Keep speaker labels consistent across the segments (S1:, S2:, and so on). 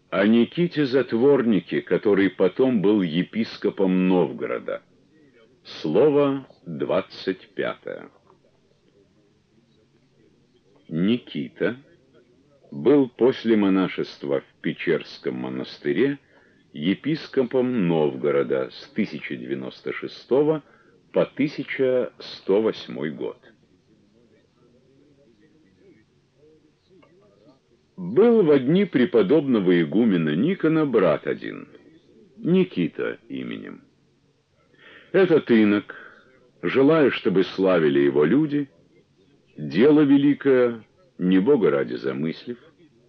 S1: О Никите Затворнике, который потом был епископом Новгорода. Слово 25. Никита был после монашества в Печерском монастыре епископом Новгорода с 1096 по 1108 год. Был во дни преподобного игумена Никона брат один, Никита именем. Этот инок, желая, чтобы славили его люди, дело великое, не Бога ради замыслив,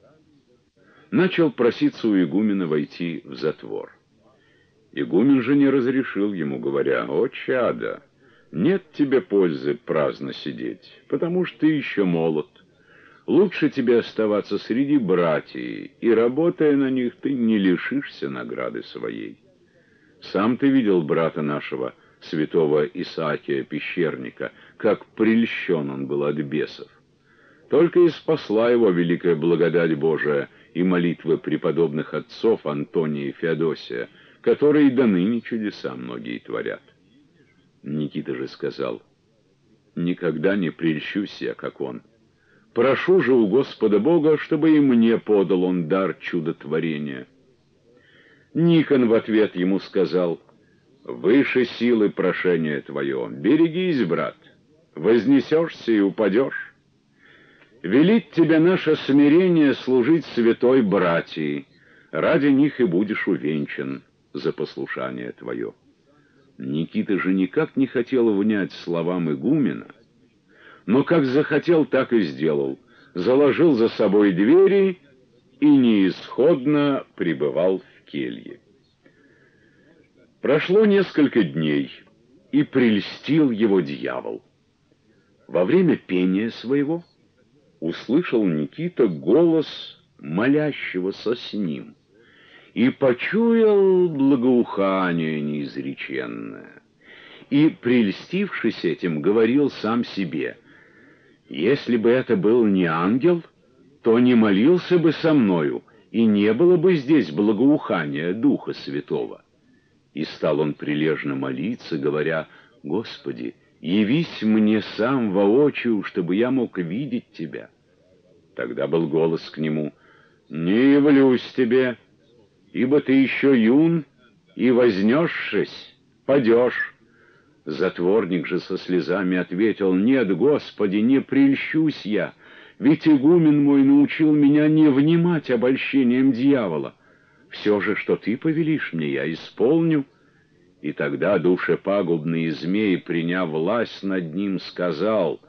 S1: начал проситься у игумена войти в затвор. Игумен же не разрешил ему, говоря: «О, чадо, нет тебе пользы праздно сидеть, потому что ты еще молод. Лучше тебе оставаться среди братьев, и, работая на них, ты не лишишься награды своей. Сам ты видел брата нашего, святого Исаакия Пещерника, как прельщен он был от бесов. Только и спасла его великая благодать Божия и молитвы преподобных отцов Антония и Феодосия, которые до ныне чудеса многие творят». Никита же сказал: «Никогда не прельщусь я, как он. Прошу же у Господа Бога, чтобы и мне подал он дар чудотворения». Никон в ответ ему сказал: «Выше силы прошение твое, берегись, брат, вознесешься и упадешь. Велит тебе наше смирение служить святой братии, ради них и будешь увенчан за послушание твое». Никита же никак не хотел внять словам игумена, но как захотел, так и сделал, заложил за собой двери и неисходно пребывал в келье. Прошло несколько дней, и прельстил его дьявол. Во время пения своего услышал Никита голос молящегося с ним и почуял благоухание неизреченное. И, прельстившись этим, говорил сам себе: «Если бы это был не ангел, то не молился бы со мною, и не было бы здесь благоухания Духа Святого». И стал он прилежно молиться, говоря: «Господи, явись мне сам воочию, чтобы я мог видеть Тебя». Тогда был голос к нему: «Не явлюсь тебе, ибо ты еще юн, и, вознесшись, падешь». Затворник же со слезами ответил: «Нет, Господи, не прельщусь я, ведь игумен мой научил меня не внимать обольщением дьявола. Все же, что ты повелишь мне, я исполню». И тогда душепагубный змей, приняв власть над ним, сказал: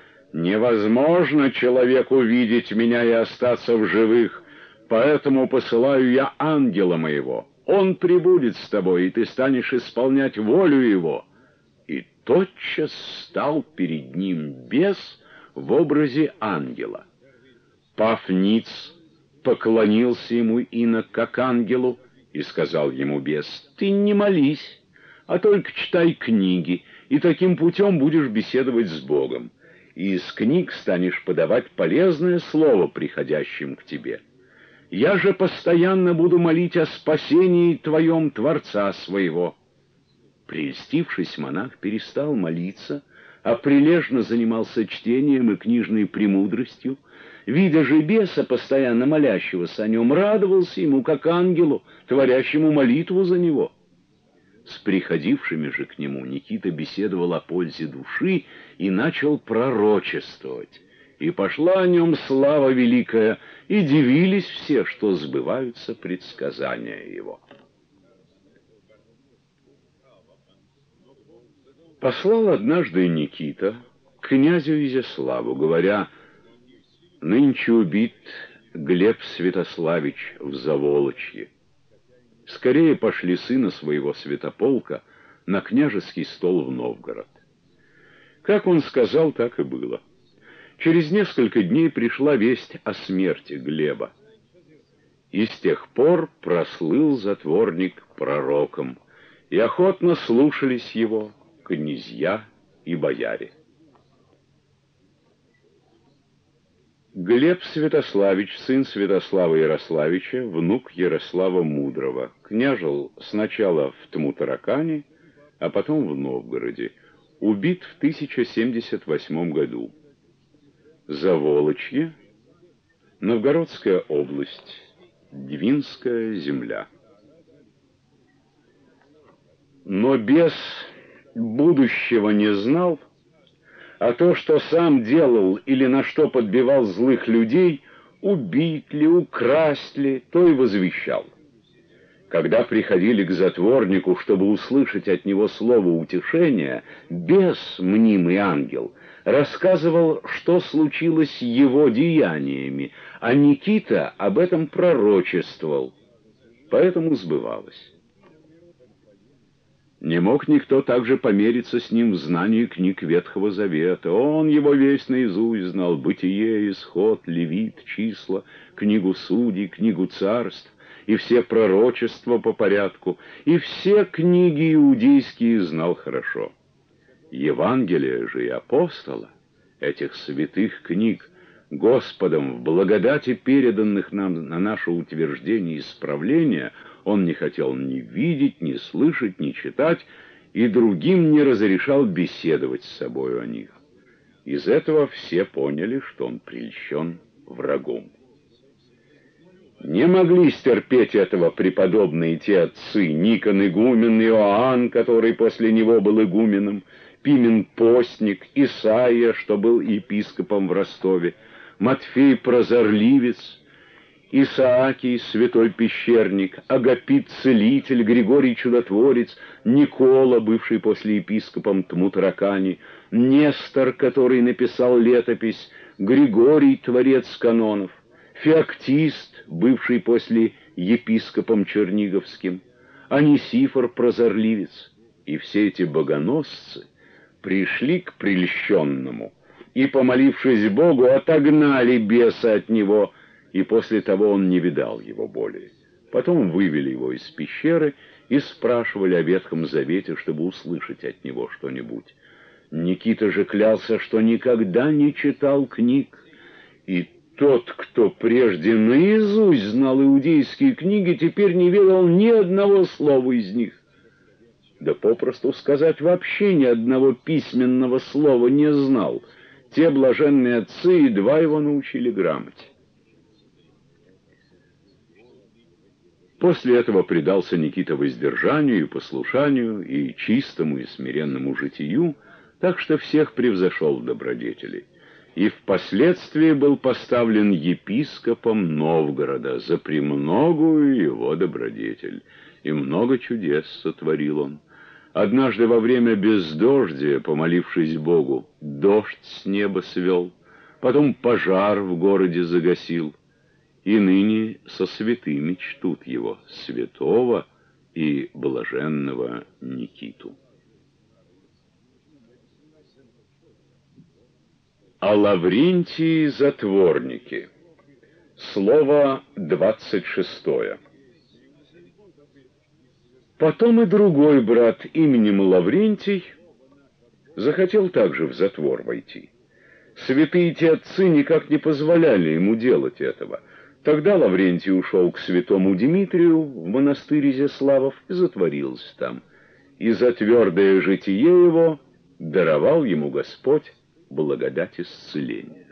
S1: «Невозможно человеку видеть меня и остаться в живых, поэтому посылаю я ангела моего. Он прибудет с тобой, и ты станешь исполнять волю его». И тотчас стал перед ним бес в образе ангела. Пав ниц, поклонился ему инок как ангелу, и сказал ему бес: «Ты не молись, а только читай книги, и таким путем будешь беседовать с Богом, и из книг станешь подавать полезное слово приходящим к тебе. Я же постоянно буду молить о спасении твоем Творца своего». Прельстившись, монах перестал молиться, а прилежно занимался чтением и книжной премудростью. Видя же беса, постоянно молящегося о нем, радовался ему, как ангелу, творящему молитву за него. С приходившими же к нему Никита беседовал о пользе души и начал пророчествовать. И пошла о нем слава великая, и дивились все, что сбываются предсказания его. Послал однажды Никита к князю Изяславу, говоря: «Нынче убит Глеб Святославич в Заволочье. Скорее пошли сына своего Святополка на княжеский стол в Новгород». Как он сказал, так и было. Через несколько дней пришла весть о смерти Глеба. И с тех пор прослыл затворник пророком, и охотно слушались его князья и бояре. Глеб Святославич, сын Святослава Ярославича, внук Ярослава Мудрого, княжил сначала в Тмутаракане, а потом в Новгороде, убит в 1078 году. Заволочье, Новгородская область, Двинская земля. Но бес будущего не знал, а то, что сам делал или на что подбивал злых людей, убить ли, украсть ли, то и возвещал. Когда приходили к затворнику, чтобы услышать от него слово утешения, бес, мнимый ангел, рассказывал, что случилось с его деяниями, а Никита об этом пророчествовал, поэтому сбывалось. Не мог никто также помериться с ним в знании книг Ветхого Завета. Он его весь наизусть знал: Бытие, Исход, Левит, Числа, книгу Судей, книгу Царств, и все пророчества по порядку, и все книги иудейские знал хорошо. Евангелие же и апостола, этих святых книг, Господом в благодати переданных нам на наше утверждение и исправление, он не хотел ни видеть, ни слышать, ни читать, и другим не разрешал беседовать с собою о них. Из этого все поняли, что он прельщен врагом. Не могли стерпеть этого преподобные те отцы: Никон игумен, Иоанн, который после него был игуменом, Пимен постник, Исаия, что был епископом в Ростове, Матфей прозорливец, Исаакий святой пещерник, Агапит целитель, Григорий чудотворец, Никола, бывший после епископом Тмутаракани, Нестор, который написал летопись, Григорий творец канонов, Феоктист, бывший после епископом Черниговским, Анисифор прозорливец. И все эти богоносцы пришли к прельщенному и, помолившись Богу, отогнали беса от него, и после того он не видал его более. Потом вывели его из пещеры и спрашивали о Ветхом Завете, чтобы услышать от него что-нибудь. Никита же клялся, что никогда не читал книг, и тот, кто прежде наизусть знал иудейские книги, теперь не ведал ни одного слова из них. Да попросту сказать, вообще ни одного письменного слова не знал. Те блаженные отцы едва его научили грамоте. После этого предался Никита воздержанию и послушанию, и чистому и смиренному житию, так что всех превзошел в добродетели. И впоследствии был поставлен епископом Новгорода за премногую его добродетель, и много чудес сотворил он. Однажды во время бездождия, помолившись Богу, дождь с неба свел, потом пожар в городе загасил, и ныне со святыми чтут его, святого и блаженного Никиту. О Лаврентии затворнике. Слово 26. Потом и другой брат именем Лаврентий захотел также в затвор войти. Святые те отцы никак не позволяли ему делать этого. Тогда Лаврентий ушел к святому Дмитрию в монастырь Изяславов и затворился там. И за твердое житие его даровал ему Господь благодать исцеления.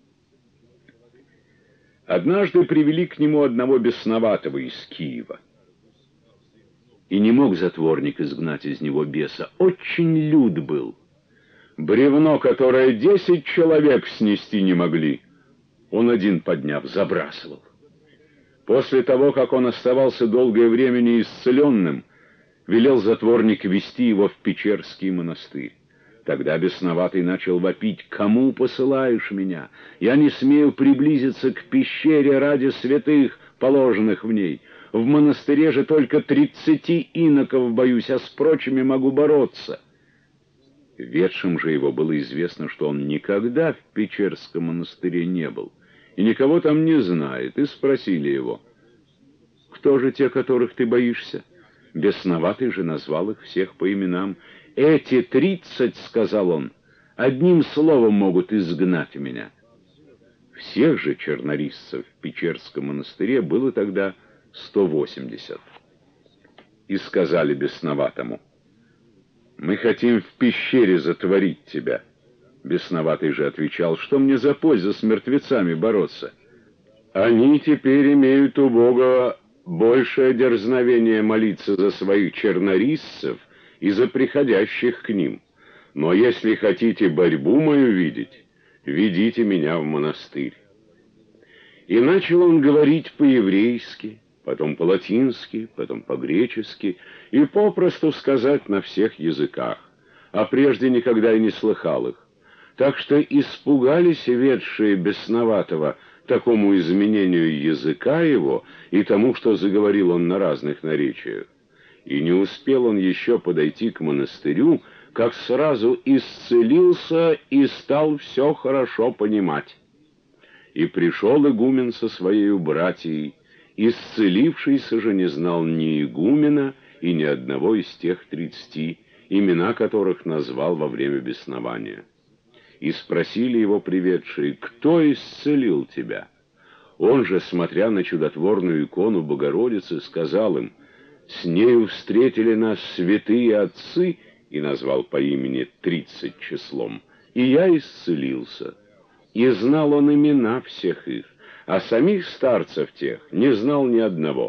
S1: Однажды привели к нему одного бесноватого из Киева. И не мог затворник изгнать из него беса. Очень лют был. Бревно, которое 10 человек снести не могли, он один, подняв, забрасывал. После того, как он оставался долгое время неисцеленным, велел затворник вести его в Печерский монастырь. Тогда бесноватый начал вопить: «Кому посылаешь меня? Я не смею приблизиться к пещере ради святых, положенных в ней. В монастыре же только 30 иноков боюсь, а с прочими могу бороться». Ведшим же его было известно, что он никогда в Печерском монастыре не был, и никого там не знает, и спросили его: «Кто же те, которых ты боишься?» Бесноватый же назвал их всех по именам. «Эти 30, — сказал он, — одним словом могут изгнать меня». Всех же чернорисцев в Печерском монастыре было тогда 180. И сказали бесноватому: «Мы хотим в пещере затворить тебя». Бесноватый же отвечал: «Что мне за польза с мертвецами бороться? Они теперь имеют у Бога большее дерзновение молиться за своих чернорисцев и за приходящих к ним. Но если хотите борьбу мою видеть, ведите меня в монастырь». И начал он говорить по-еврейски, потом по-латински, потом по-гречески, и попросту сказать на всех языках, а прежде никогда и не слыхал их. Так что испугались ведшие бесноватого такому изменению языка его и тому, что заговорил он на разных наречиях. И не успел он еще подойти к монастырю, как сразу исцелился и стал все хорошо понимать. И пришел игумен со своею братьей, исцелившийся же не знал ни игумена и ни одного из тех 30, имена которых назвал во время беснования. И спросили его приведшие: «Кто исцелил тебя?» Он же, смотря на чудотворную икону Богородицы, сказал им: «С нею встретили нас святые отцы», и назвал по имени 30 числом, «и я исцелился». И знал он имена всех их, а самих старцев тех не знал ни одного.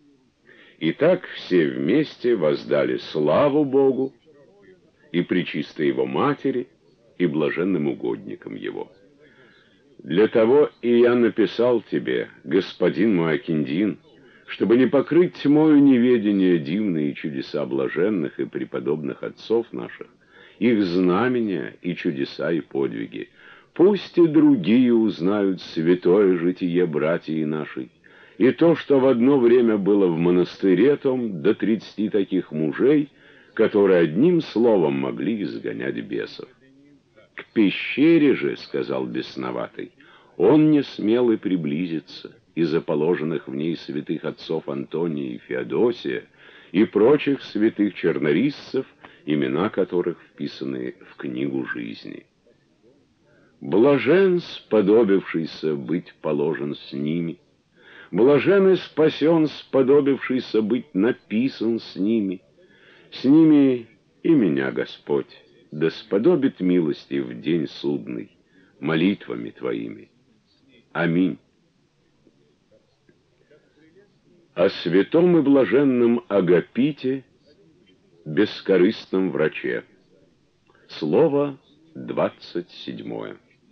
S1: И так все вместе воздали славу Богу и пречистой Его Матери, и блаженным угодникам Его. Для того и я написал тебе, господин мой Акиндин, чтобы не покрыть тьмою неведения дивные чудеса блаженных и преподобных отцов наших, их знамения и чудеса и подвиги. Пусть и другие узнают святое житие братьев нашей, и то, что в одно время было в монастыре том до 30 таких мужей, которые одним словом могли изгонять бесов. К пещере же, — сказал бесноватый, — он не смел и приблизиться из-за положенных в ней святых отцов Антония и Феодосия и прочих святых чернорисцев, имена которых вписаны в книгу жизни. Блажен, сподобившийся быть положен с ними, блажен и спасен, сподобившийся быть написан с ними и меня Господь да сподобит милости в день судный молитвами Твоими. Аминь. О святом и блаженном Агапите, бескорыстном враче. Слово 27.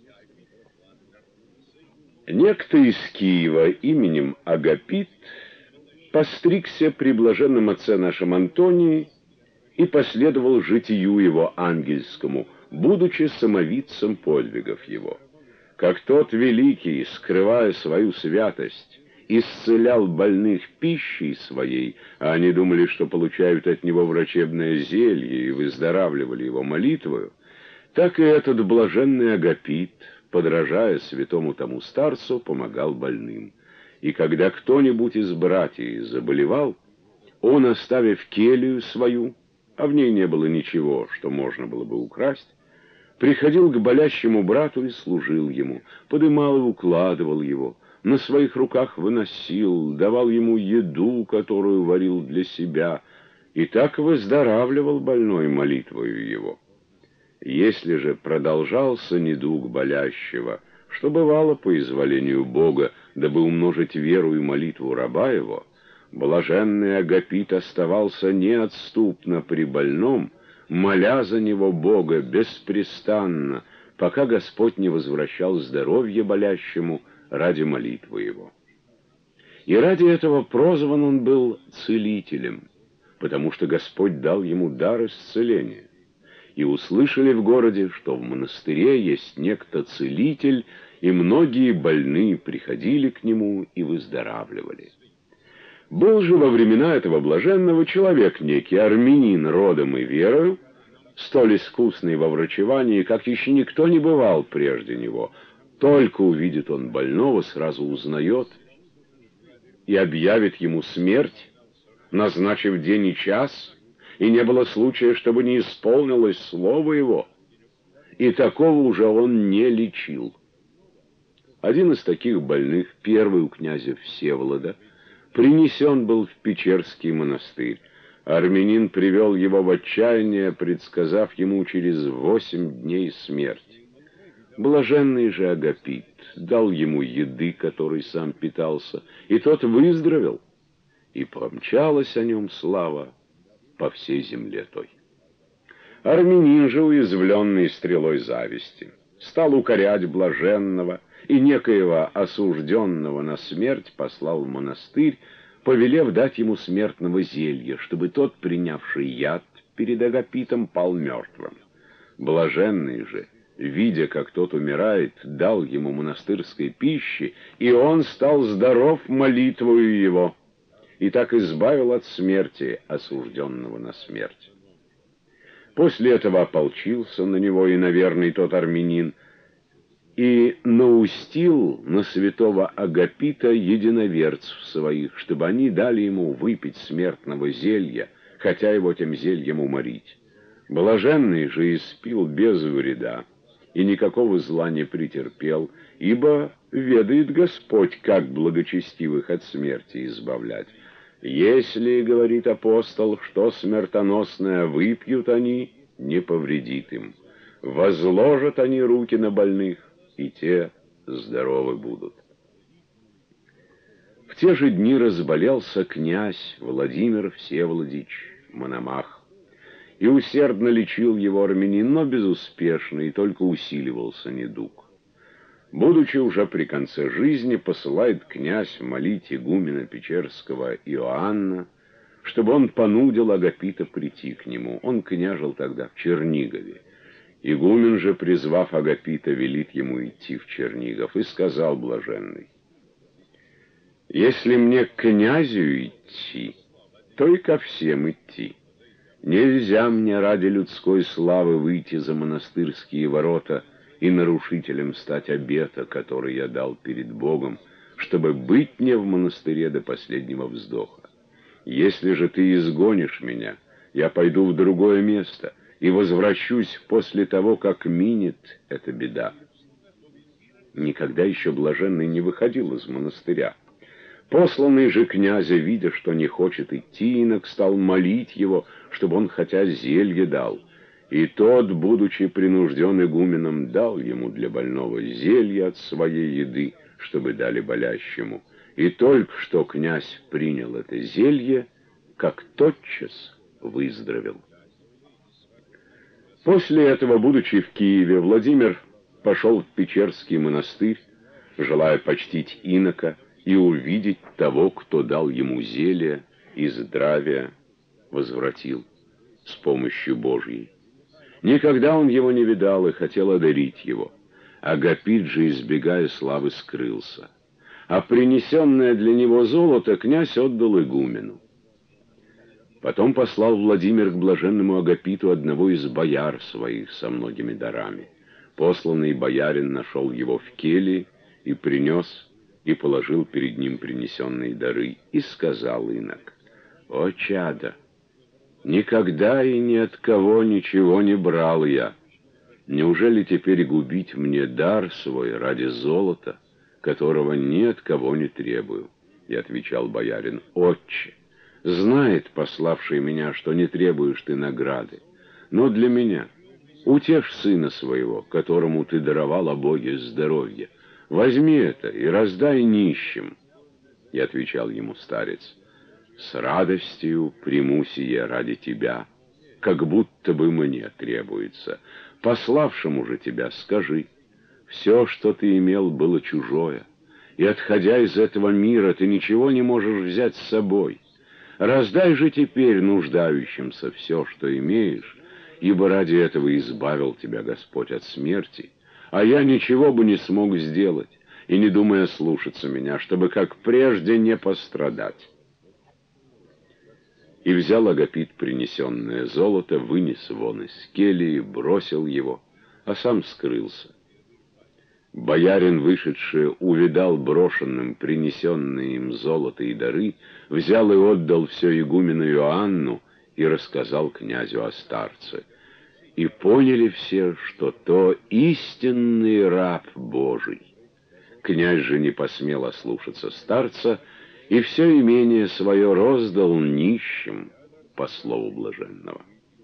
S1: Некто из Киева именем Агапит постригся при блаженном отце нашем Антонии и последовал житию его ангельскому, будучи самовидцем подвигов его. Как тот великий, скрывая свою святость, исцелял больных пищей своей, а они думали, что получают от него врачебное зелье и выздоравливали его молитвою, так и этот блаженный Агапит, подражая святому тому старцу, помогал больным. И когда кто-нибудь из братьев заболевал, он, оставив келью свою, а в ней не было ничего, что можно было бы украсть, приходил к болящему брату и служил ему, подымал и укладывал его, на своих руках выносил, давал ему еду, которую варил для себя, и так выздоравливал больной молитвою его. Если же продолжался недуг болящего, что бывало по изволению Бога, дабы умножить веру и молитву раба его, блаженный Агапит оставался неотступно при больном, моля за него Бога беспрестанно, пока Господь не возвращал здоровье болящему ради молитвы его. И ради этого прозван он был целителем, потому что Господь дал ему дар исцеления. И услышали в городе, что в монастыре есть некто целитель, и многие больные приходили к нему и выздоравливали. Был же во времена этого блаженного человек некий армянин родом и верою, столь искусный во врачевании, как еще никто не бывал прежде него. Только увидит он больного, сразу узнает и объявит ему смерть, назначив день и час, и не было случая, чтобы не исполнилось слово его, и такого уже он не лечил. Один из таких больных, первый у князя Всеволода, принесен был в Печерский монастырь. Армянин привел его в отчаяние, предсказав ему через 8 дней смерть. Блаженный же Агапит дал ему еды, которой сам питался, и тот выздоровел, и помчалась о нем слава по всей земле той. Армянин же, уязвленный стрелой зависти, стал укорять блаженного, и некоего осужденного на смерть послал в монастырь, повелев дать ему смертного зелья, чтобы тот, принявший яд, перед Агапитом пал мертвым. Блаженный же, видя, как тот умирает, дал ему монастырской пищи, и он стал здоров молитвою его, и так избавил от смерти осужденного на смерть. После этого ополчился на него и наверный тот армянин, и наустил на святого Агапита единоверцев своих, чтобы они дали ему выпить смертного зелья, хотя его тем зельем уморить. Блаженный же испил без вреда, и никакого зла не претерпел, ибо ведает Господь, как благочестивых от смерти избавлять. Если, говорит апостол, что смертоносное выпьют они, не повредит им. Возложат они руки на больных, и те здоровы будут. В те же дни разболелся князь Владимир Всеволодич Мономах, и усердно лечил его армянин, но безуспешно, и только усиливался недуг. Будучи уже при конце жизни, посылает князь молить игумена Печерского Иоанна, чтобы он понудил Агапита прийти к нему. Он княжил тогда в Чернигове. Игумен же, призвав Агапита, велит ему идти в Чернигов, и сказал блаженный: «Если мне к князю идти, то и ко всем идти. Нельзя мне ради людской славы выйти за монастырские ворота и нарушителем стать обета, который я дал перед Богом, чтобы быть мне в монастыре до последнего вздоха. Если же ты изгонишь меня, я пойду в другое место и возвращусь после того, как минет эта беда». Никогда еще блаженный не выходил из монастыря. Посланный же князя, видя, что не хочет идти, инок стал молить его, чтобы он хотя зелье дал. И тот, будучи принужден игуменом, дал ему для больного зелье от своей еды, чтобы дали болящему. И только что князь принял это зелье, как тотчас выздоровел. После этого, будучи в Киеве, Владимир пошел в Печерский монастырь, желая почтить инока и увидеть того, кто дал ему зелье и здравие возвратил с помощью Божьей. Никогда он его не видал и хотел одарить его. Агапит же, избегая славы, скрылся. А принесенное для него золото князь отдал игумену. Потом послал Владимир к блаженному Агапиту одного из бояр своих со многими дарами. Посланный боярин нашел его в келье и принес, и положил перед ним принесенные дары, и сказал инок: «О, чадо, никогда и ни от кого ничего не брал я. Неужели теперь губить мне дар свой ради золота, которого ни от кого не требую?» И отвечал боярин: «Отче, знает пославший меня, что не требуешь ты награды, но для меня утешь сына своего, которому ты даровал о Боге здоровье. Возьми это и раздай нищим». И отвечал ему старец: «С радостью приму сие ради тебя, как будто бы мне требуется. Пославшему же тебя скажи: все, что ты имел, было чужое, и, отходя из этого мира, ты ничего не можешь взять с собой. Раздай же теперь нуждающимся все, что имеешь, ибо ради этого избавил тебя Господь от смерти, а я ничего бы не смог сделать, и не думая слушаться меня, чтобы как прежде не пострадать». И взял Агапит принесенное золото, вынес вон из кельи, бросил его, а сам скрылся. Боярин, вышедший, увидал брошенным принесенные им золото и дары, взял и отдал все игумену Иоанну и рассказал князю о старце. И поняли все, что то истинный раб Божий, Князь же не посмел ослушаться старца, и все имение свое роздал нищим, по слову блаженного.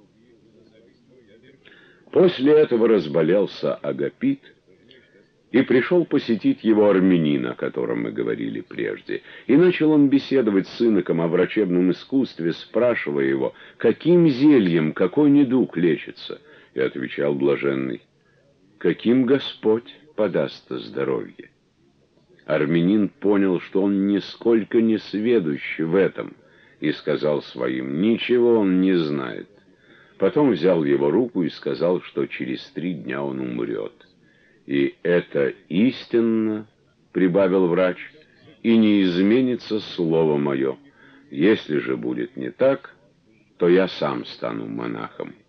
S1: После этого разболелся Агапит, и пришел посетить его армянин, о котором мы говорили прежде. И начал он беседовать с иноком о врачебном искусстве, спрашивая его, каким зельем какой недуг лечится. И отвечал блаженный: каким Господь подаст здоровье. Армянин понял, что он нисколько не сведущ в этом, и сказал своим: ничего он не знает. Потом взял его руку и сказал, что через 3 дня он умрет. «И это истинно, — прибавил врач, — и не изменится слово мое. Если же будет не так, то я сам стану монахом».